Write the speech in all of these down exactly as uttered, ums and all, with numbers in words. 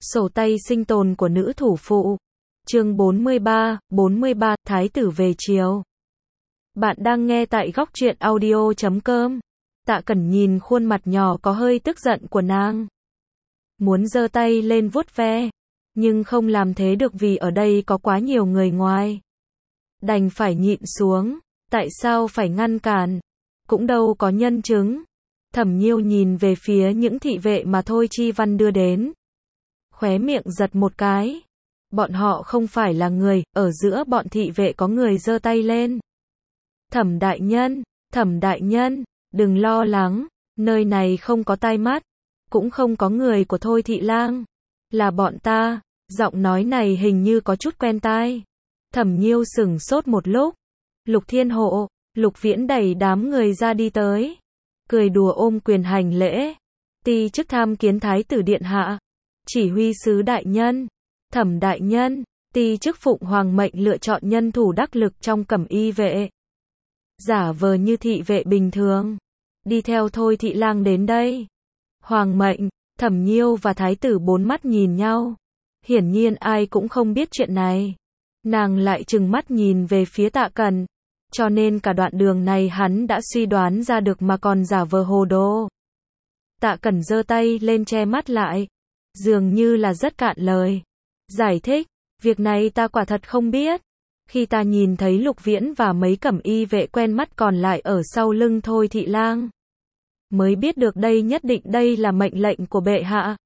Sổ tay sinh tồn của nữ thủ phụ. Chương bốn mươi ba, bốn mươi ba, Thái tử về chiều. Bạn đang nghe tại góc truyện audio chấm com. Tạ Cẩn nhìn khuôn mặt nhỏ có hơi tức giận của nàng. Muốn giơ tay lên vuốt ve, nhưng không làm thế được vì ở đây có quá nhiều người ngoài. Đành phải nhịn xuống, tại sao phải ngăn cản? Cũng đâu có nhân chứng. Thẩm Nhiêu nhìn về phía những thị vệ mà Thôi Chi Văn đưa đến. Khóe miệng giật một cái. Bọn họ không phải là người, ở giữa bọn thị vệ có người giơ tay lên. Thẩm đại nhân, Thẩm đại nhân, đừng lo lắng, nơi này không có tai mắt, cũng không có người của Thôi thị lang, là bọn ta. Giọng nói này hình như có chút quen tai. Thẩm Nhiêu sửng sốt một lúc. Lục Thiên Hộ, Lục Viễn đẩy đám người ra đi tới, cười đùa ôm quyền hành lễ. Ti chức tham kiến Thái tử điện hạ, chỉ huy sứ đại nhân, Thẩm đại nhân. Ti chức phụng hoàng mệnh lựa chọn nhân thủ đắc lực trong cẩm y vệ, giả vờ như thị vệ bình thường, đi theo Thôi thị lang đến đây. Hoàng mệnh. Thẩm Nhiêu và Thái tử bốn mắt nhìn nhau. Hiển nhiên ai cũng không biết chuyện này. Nàng lại trừng mắt nhìn về phía Tạ Cẩn, cho nên cả đoạn đường này hắn đã suy đoán ra được mà còn giả vờ hồ đồ. Tạ Cẩn giơ tay lên che mắt lại, dường như là rất cạn lời. Giải thích, việc này ta quả thật không biết. Khi ta nhìn thấy Lục Viễn và mấy cẩm y vệ quen mắt còn lại ở sau lưng Thôi thị lang, mới biết được đây nhất định đây là mệnh lệnh của bệ hạ.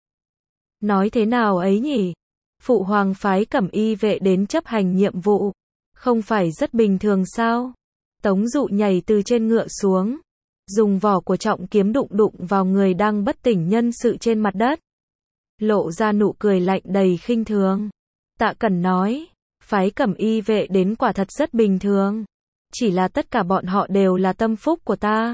Nói thế nào ấy nhỉ? Phụ hoàng phái cẩm y vệ đến chấp hành nhiệm vụ, không phải rất bình thường sao? Tống Dụ nhảy từ trên ngựa xuống, dùng vỏ của trọng kiếm đụng đụng vào người đang bất tỉnh nhân sự trên mặt đất, lộ ra nụ cười lạnh đầy khinh thường. Tạ Cẩn nói, phái cẩm y vệ đến quả thật rất bình thường, chỉ là tất cả bọn họ đều là tâm phúc của ta.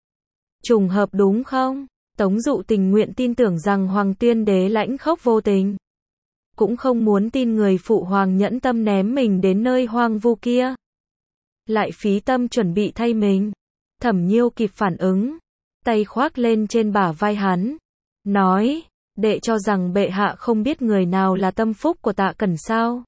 Trùng hợp đúng không? Tống Dụ tình nguyện tin tưởng rằng Hoàng Tuyên Đế lãnh khốc vô tình, cũng không muốn tin người phụ hoàng nhẫn tâm ném mình đến nơi hoang vu kia, lại phí tâm chuẩn bị thay mình. Thẩm Nhiêu kịp phản ứng, tay khoác lên trên bả vai hắn, nói, đệ cho rằng bệ hạ không biết người nào là tâm phúc của Tạ Cẩn sao?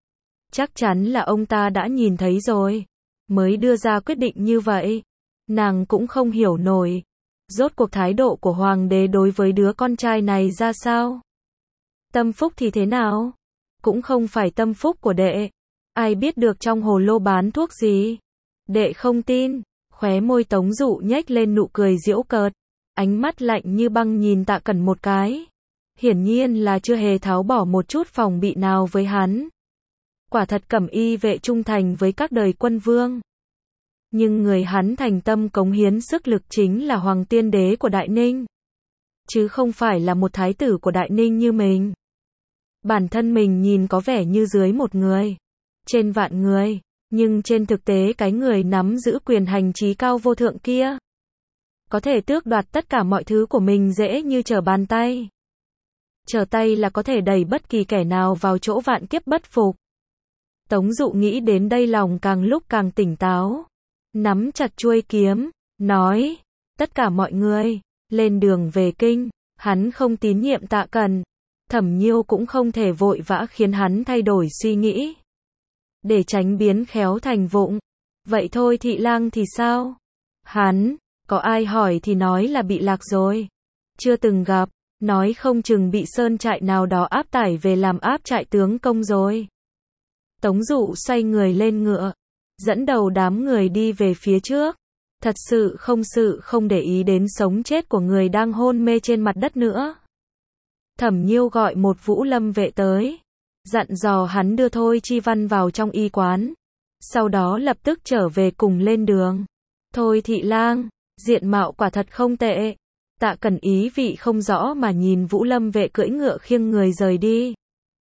Chắc chắn là ông ta đã nhìn thấy rồi, mới đưa ra quyết định như vậy. Nàng cũng không hiểu nổi, rốt cuộc thái độ của hoàng đế đối với đứa con trai này ra sao? Tâm phúc thì thế nào? Cũng không phải tâm phúc của đệ. Ai biết được trong hồ lô bán thuốc gì? Đệ không tin. Khóe môi Tống Dụ nhếch lên nụ cười giễu cợt, ánh mắt lạnh như băng nhìn Tạ Cẩn một cái. Hiển nhiên là chưa hề tháo bỏ một chút phòng bị nào với hắn. Quả thật cẩm y vệ trung thành với các đời quân vương. Nhưng người hắn thành tâm cống hiến sức lực chính là Hoàng Tiên Đế của Đại Ninh, chứ không phải là một thái tử của Đại Ninh như mình. Bản thân mình nhìn có vẻ như dưới một người, trên vạn người, nhưng trên thực tế cái người nắm giữ quyền hành trí cao vô thượng kia, có thể tước đoạt tất cả mọi thứ của mình dễ như trở bàn tay. Trở tay là có thể đẩy bất kỳ kẻ nào vào chỗ vạn kiếp bất phục. Tống Dụ nghĩ đến đây lòng càng lúc càng tỉnh táo, nắm chặt chuôi kiếm, nói, tất cả mọi người, lên đường về kinh. Hắn không tín nhiệm Tạ Cẩn, Thẩm Nhiêu cũng không thể vội vã khiến hắn thay đổi suy nghĩ, để tránh biến khéo thành vụng. Vậy thôi thị lang thì sao? Hắn, có ai hỏi thì nói là bị lạc rồi, chưa từng gặp, nói không chừng bị sơn trại nào đó áp tải về làm áp trại tướng công rồi. Tống Dụ xoay người lên ngựa, dẫn đầu đám người đi về phía trước, thật sự không sự không để ý đến sống chết của người đang hôn mê trên mặt đất nữa. Thẩm Nhiêu gọi một Vũ Lâm vệ tới, dặn dò hắn đưa Thôi Chi Văn vào trong y quán, sau đó lập tức trở về cùng lên đường. Thôi thị lang, diện mạo quả thật không tệ. Tạ Cẩn ý vị không rõ mà nhìn Vũ Lâm vệ cưỡi ngựa khiêng người rời đi.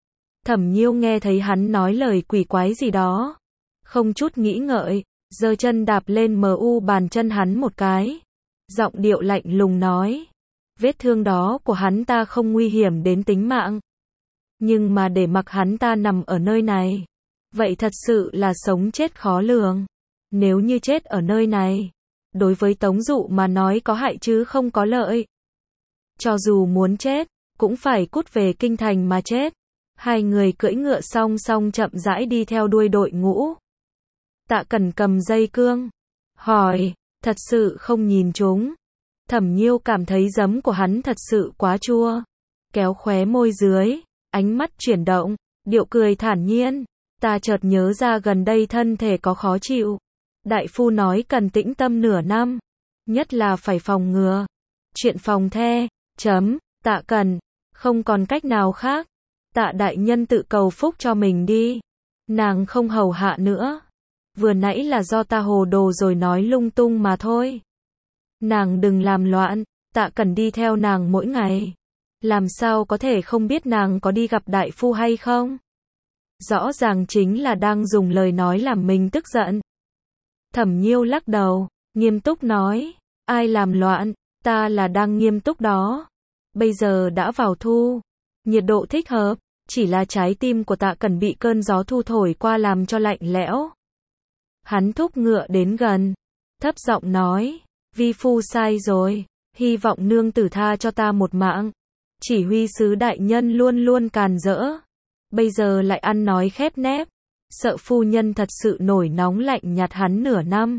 Thẩm Nhiêu nghe thấy hắn nói lời quỷ quái gì đó, không chút nghĩ ngợi, giơ chân đạp lên mờ u bàn chân hắn một cái, giọng điệu lạnh lùng nói, vết thương đó của hắn ta không nguy hiểm đến tính mạng, nhưng mà để mặc hắn ta nằm ở nơi này, vậy thật sự là sống chết khó lường. Nếu như chết ở nơi này, đối với Tống Dụ mà nói có hại chứ không có lợi. Cho dù muốn chết, cũng phải cút về kinh thành mà chết. Hai người cưỡi ngựa song song chậm rãi đi theo đuôi đội ngũ. Tạ Cẩn cầm dây cương, hỏi, thật sự không nhìn chúng. Thẩm Nhiêu cảm thấy giấm của hắn thật sự quá chua. Kéo khóe môi dưới, ánh mắt chuyển động, điệu cười thản nhiên. Ta chợt nhớ ra gần đây thân thể có khó chịu. Đại phu nói cần tĩnh tâm nửa năm. Nhất là phải phòng ngừa. Chuyện phòng the, chấm, Tạ Cẩn, không còn cách nào khác. Tạ đại nhân tự cầu phúc cho mình đi. Nàng không hầu hạ nữa. Vừa nãy là do ta hồ đồ rồi nói lung tung mà thôi. Nàng đừng làm loạn, Tạ Cẩn đi theo nàng mỗi ngày. Làm sao có thể không biết nàng có đi gặp đại phu hay không? Rõ ràng chính là đang dùng lời nói làm mình tức giận. Thẩm Nhiêu lắc đầu, nghiêm túc nói, ai làm loạn, ta là đang nghiêm túc đó. Bây giờ đã vào thu, nhiệt độ thích hợp, chỉ là trái tim của Tạ Cẩn bị cơn gió thu thổi qua làm cho lạnh lẽo. Hắn thúc ngựa đến gần, thấp giọng nói, vi phu sai rồi, hy vọng nương tử tha cho ta một mạng. Chỉ huy sứ đại nhân luôn luôn càn rỡ, bây giờ lại ăn nói khép nép, sợ phu nhân thật sự nổi nóng lạnh nhạt hắn nửa năm.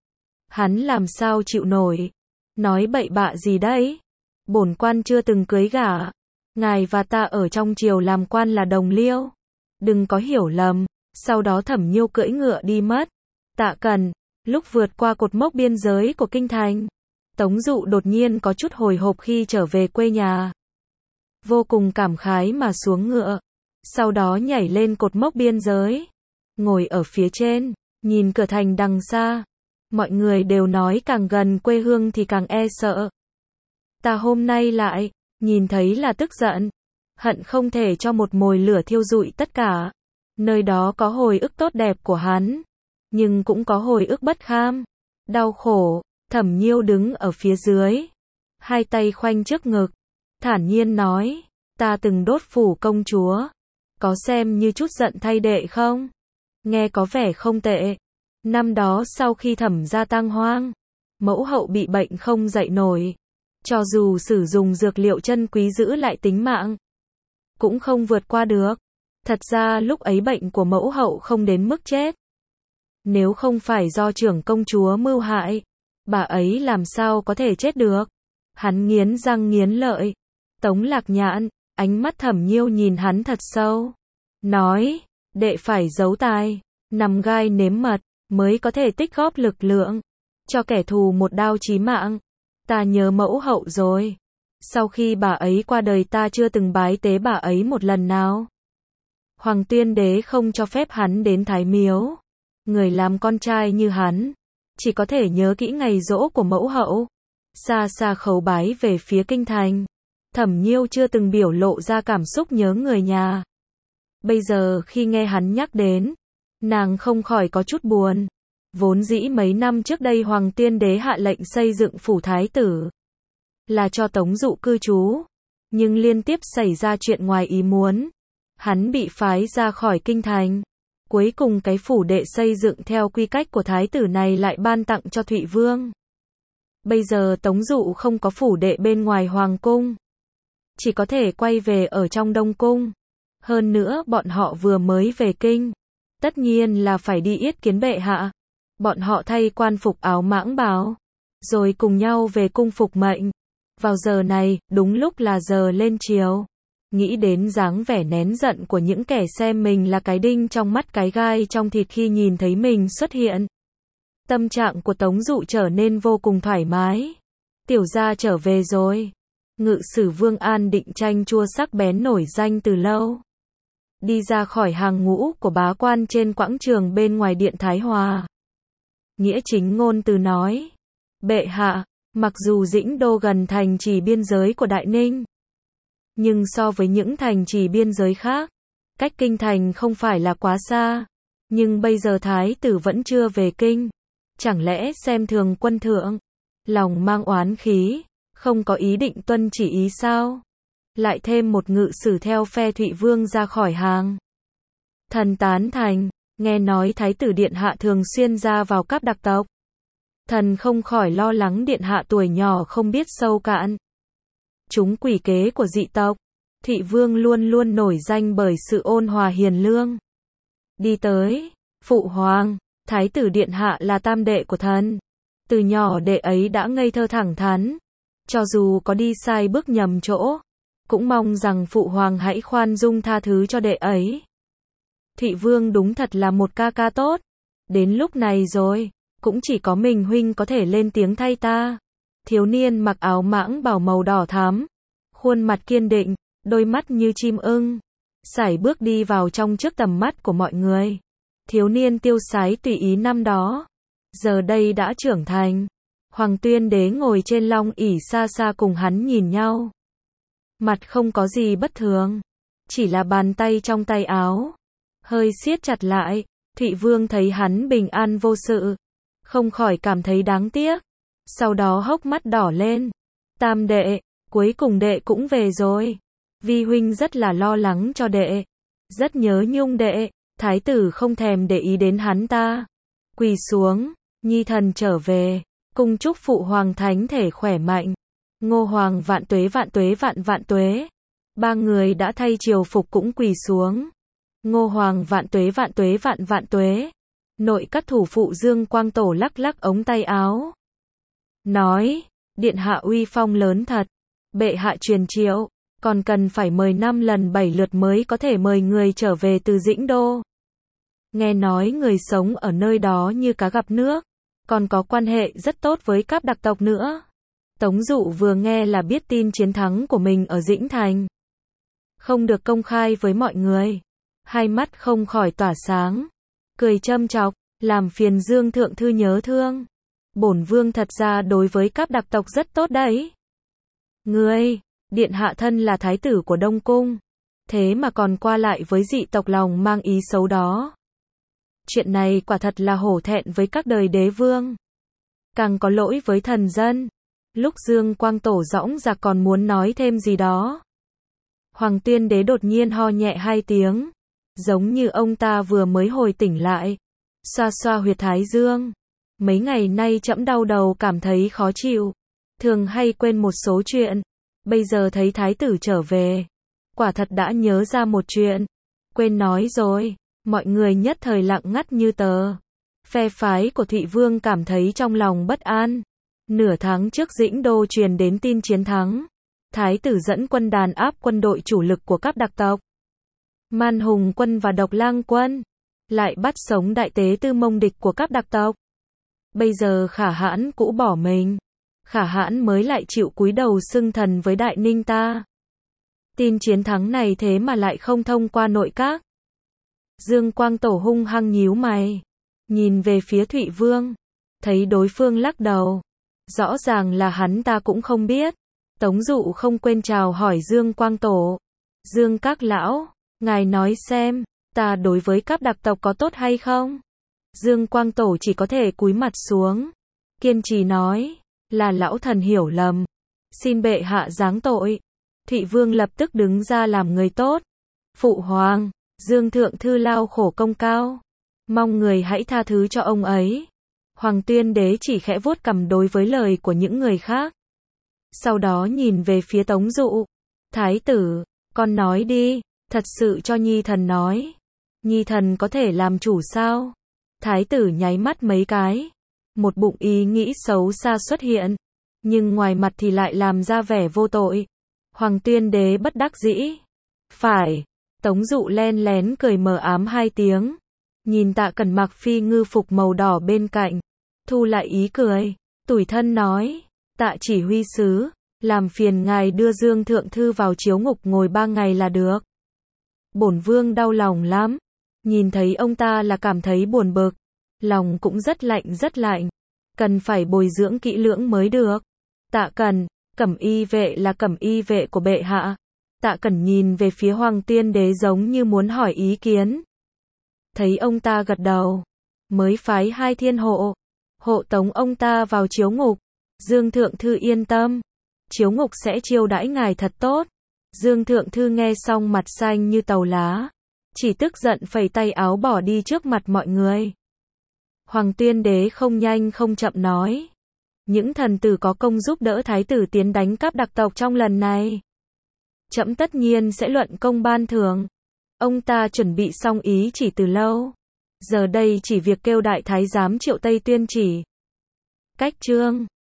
Hắn làm sao chịu nổi, nói bậy bạ gì đấy, bổn quan chưa từng cưới gả, ngài và ta ở trong triều làm quan là đồng liêu, đừng có hiểu lầm. Sau đó Thẩm Nhiêu cưỡi ngựa đi mất. Tạ Cẩn, lúc vượt qua cột mốc biên giới của kinh thành, Tống Dụ đột nhiên có chút hồi hộp khi trở về quê nhà. Vô cùng cảm khái mà xuống ngựa, sau đó nhảy lên cột mốc biên giới, ngồi ở phía trên, nhìn cửa thành đằng xa. Mọi người đều nói càng gần quê hương thì càng e sợ. Ta hôm nay lại, nhìn thấy là tức giận, hận không thể cho một mồi lửa thiêu rụi tất cả. Nơi đó có hồi ức tốt đẹp của hắn, nhưng cũng có hồi ức bất kham, đau khổ. Thẩm Nhiêu đứng ở phía dưới, hai tay khoanh trước ngực, thản nhiên nói, ta từng đốt phủ công chúa, có xem như chút giận thay đệ không? Nghe có vẻ không tệ. Năm đó sau khi Thẩm gia tang hoang, mẫu hậu bị bệnh không dậy nổi, cho dù sử dụng dược liệu chân quý giữ lại tính mạng, cũng không vượt qua được. Thật ra lúc ấy bệnh của mẫu hậu không đến mức chết. Nếu không phải do trưởng công chúa mưu hại, bà ấy làm sao có thể chết được? Hắn nghiến răng nghiến lợi. Tống Lạc Nhạn, ánh mắt Thẩm Nhiêu nhìn hắn thật sâu, nói, đệ phải giấu tài, nằm gai nếm mật, mới có thể tích góp lực lượng, cho kẻ thù một đao chí mạng. Ta nhớ mẫu hậu rồi. Sau khi bà ấy qua đời ta chưa từng bái tế bà ấy một lần nào. Hoàng Tuyên Đế không cho phép hắn đến Thái Miếu. Người làm con trai như hắn, chỉ có thể nhớ kỹ ngày giỗ của mẫu hậu. Xa xa khấu bái về phía kinh thành. Thẩm Nhiêu chưa từng biểu lộ ra cảm xúc nhớ người nhà. Bây giờ khi nghe hắn nhắc đến, nàng không khỏi có chút buồn. Vốn dĩ mấy năm trước đây Hoàng Tuyên Đế hạ lệnh xây dựng phủ thái tử, là cho Tống Dụ cư trú. Nhưng liên tiếp xảy ra chuyện ngoài ý muốn. Hắn bị phái ra khỏi kinh thành. Cuối cùng cái phủ đệ xây dựng theo quy cách của thái tử này lại ban tặng cho Thụy Vương. Bây giờ Tống Dụ không có phủ đệ bên ngoài hoàng cung, chỉ có thể quay về ở trong Đông Cung. Hơn nữa bọn họ vừa mới về kinh, tất nhiên là phải đi yết kiến bệ hạ. Bọn họ thay quan phục áo mãng bào, rồi cùng nhau về cung phục mệnh. Vào giờ này, đúng lúc là giờ lên triều. Nghĩ đến dáng vẻ nén giận của những kẻ xem mình là cái đinh trong mắt cái gai trong thịt khi nhìn thấy mình xuất hiện. Tâm trạng của Tống Dụ trở nên vô cùng thoải mái. Tiểu gia trở về rồi. Ngự sử Vương An Định chanh chua sắc bén nổi danh từ lâu. Đi ra khỏi hàng ngũ của bá quan trên quảng trường bên ngoài điện Thái Hòa. Nghĩa chính ngôn từ nói, bệ hạ, mặc dù Dĩnh Đô gần thành trì biên giới của Đại Ninh, nhưng so với những thành trì biên giới khác, cách kinh thành không phải là quá xa. Nhưng bây giờ thái tử vẫn chưa về kinh. Chẳng lẽ xem thường quân thượng, lòng mang oán khí, không có ý định tuân chỉ ý sao? Lại thêm một ngự sử theo phe Thụy Vương ra khỏi hàng. Thần tán thành, nghe nói thái tử điện hạ thường xuyên ra vào các đặc tộc. Thần không khỏi lo lắng điện hạ tuổi nhỏ không biết sâu cạn. Chúng quỷ kế của dị tộc, Thị vương luôn luôn nổi danh bởi sự ôn hòa hiền lương. Đi tới, phụ hoàng, thái tử điện hạ là tam đệ của thần. Từ nhỏ đệ ấy đã ngây thơ thẳng thắn. Cho dù có đi sai bước nhầm chỗ, cũng mong rằng phụ hoàng hãy khoan dung tha thứ cho đệ ấy. Thị vương đúng thật là một ca ca tốt. Đến lúc này rồi, cũng chỉ có mình huynh có thể lên tiếng thay ta. Thiếu niên mặc áo mãng bào màu đỏ thắm, khuôn mặt kiên định, đôi mắt như chim ưng, sải bước đi vào trong trước tầm mắt của mọi người. Thiếu niên tiêu sái tùy ý năm đó, giờ đây đã trưởng thành. Hoàng Tuyên Đế ngồi trên long ỷ xa xa cùng hắn nhìn nhau. Mặt không có gì bất thường, chỉ là bàn tay trong tay áo hơi siết chặt lại. Thị vương thấy hắn bình an vô sự, không khỏi cảm thấy đáng tiếc. Sau đó hốc mắt đỏ lên. Tam đệ, cuối cùng đệ cũng về rồi. Vi huynh rất là lo lắng cho đệ, rất nhớ nhung đệ. Thái tử không thèm để ý đến hắn ta, quỳ xuống, nhi thần trở về, cung chúc phụ hoàng thánh thể khỏe mạnh. Ngô hoàng vạn tuế vạn tuế vạn vạn tuế. Ba người đã thay triều phục cũng quỳ xuống. Ngô hoàng vạn tuế vạn tuế vạn vạn tuế. Nội các thủ phụ Dương Quang Tổ lắc lắc ống tay áo, nói, điện hạ uy phong lớn thật. Bệ hạ truyền triệu, còn cần phải mời năm lần bảy lượt mới có thể mời người trở về từ Dĩnh Đô. Nghe nói người sống ở nơi đó như cá gặp nước, còn có quan hệ rất tốt với các đặc tộc nữa. Tống Dụ vừa nghe là biết tin chiến thắng của mình ở Dĩnh Thành không được công khai với mọi người, hai mắt không khỏi tỏa sáng, cười châm chọc, làm phiền Dương thượng thư nhớ thương. Bổn vương thật ra đối với các đặc tộc rất tốt đấy. Ngươi, điện hạ thân là thái tử của Đông Cung, thế mà còn qua lại với dị tộc lòng mang ý xấu đó. Chuyện này quả thật là hổ thẹn với các đời đế vương, càng có lỗi với thần dân. Lúc Dương Quang Tổ dõng dạc còn muốn nói thêm gì đó, Hoàng Tuyên Đế đột nhiên ho nhẹ hai tiếng, giống như ông ta vừa mới hồi tỉnh lại, xoa xoa huyệt thái dương. Mấy ngày nay trẫm đau đầu cảm thấy khó chịu, thường hay quên một số chuyện. Bây giờ thấy thái tử trở về, quả thật đã nhớ ra một chuyện, quên nói rồi. Mọi người nhất thời lặng ngắt như tờ. Phe phái của Thị Vương cảm thấy trong lòng bất an. Nửa tháng trước Dĩnh Đô truyền đến tin chiến thắng. Thái tử dẫn quân đàn áp quân đội chủ lực của các đặc tộc, Man Hùng quân và Độc Lang quân, lại bắt sống đại tế tư Mông địch của các đặc tộc. Bây giờ Khả Hãn cũ bỏ mình, Khả Hãn mới lại chịu cúi đầu xưng thần với Đại Ninh ta. Tin chiến thắng này thế mà lại không thông qua nội các. Dương Quang Tổ hung hăng nhíu mày, nhìn về phía Thụy Vương, thấy đối phương lắc đầu, rõ ràng là hắn ta cũng không biết. Tống Dụ không quên chào hỏi Dương Quang Tổ. Dương các lão, ngài nói xem, ta đối với các đặc tộc có tốt hay không? Dương Quang Tổ chỉ có thể cúi mặt xuống, kiên trì nói, là lão thần hiểu lầm, xin bệ hạ giáng tội. Thụy Vương lập tức đứng ra làm người tốt. Phụ hoàng, Dương thượng thư lao khổ công cao, mong người hãy tha thứ cho ông ấy. Hoàng Tuyên Đế chỉ khẽ vuốt cằm đối với lời của những người khác. Sau đó nhìn về phía Tống Dụ. Thái tử, con nói đi, thật sự cho nhi thần nói. Nhi thần có thể làm chủ sao? Thái tử nháy mắt mấy cái. Một bụng ý nghĩ xấu xa xuất hiện, nhưng ngoài mặt thì lại làm ra vẻ vô tội. Hoàng Tuyên Đế bất đắc dĩ. Phải. Tống Dụ len lén cười mờ ám hai tiếng, nhìn Tạ Cẩn mặc phi ngư phục màu đỏ bên cạnh, thu lại ý cười, tủi thân nói, Tạ chỉ huy sứ, làm phiền ngài đưa Dương thượng thư vào chiếu ngục ngồi ba ngày là được. Bổn vương đau lòng lắm, nhìn thấy ông ta là cảm thấy buồn bực, lòng cũng rất lạnh rất lạnh, cần phải bồi dưỡng kỹ lưỡng mới được. Tạ Cẩn, Cẩm y vệ là Cẩm y vệ của bệ hạ. Tạ Cẩn nhìn về phía Hoàng Tuyên Đế giống như muốn hỏi ý kiến. Thấy ông ta gật đầu, mới phái hai thiên hộ, hộ tống ông ta vào chiếu ngục. Dương thượng thư yên tâm, chiếu ngục sẽ chiêu đãi ngài thật tốt. Dương thượng thư nghe xong mặt xanh như tàu lá, chỉ tức giận phẩy tay áo bỏ đi trước mặt mọi người. Hoàng Tuyên Đế không nhanh không chậm nói, những thần tử có công giúp đỡ thái tử tiến đánh cắp đặc tộc trong lần này. Trẫm tất nhiên sẽ luận công ban thưởng. Ông ta chuẩn bị xong ý chỉ từ lâu. Giờ đây chỉ việc kêu đại thái giám Triệu Tây tuyên chỉ. Cách chương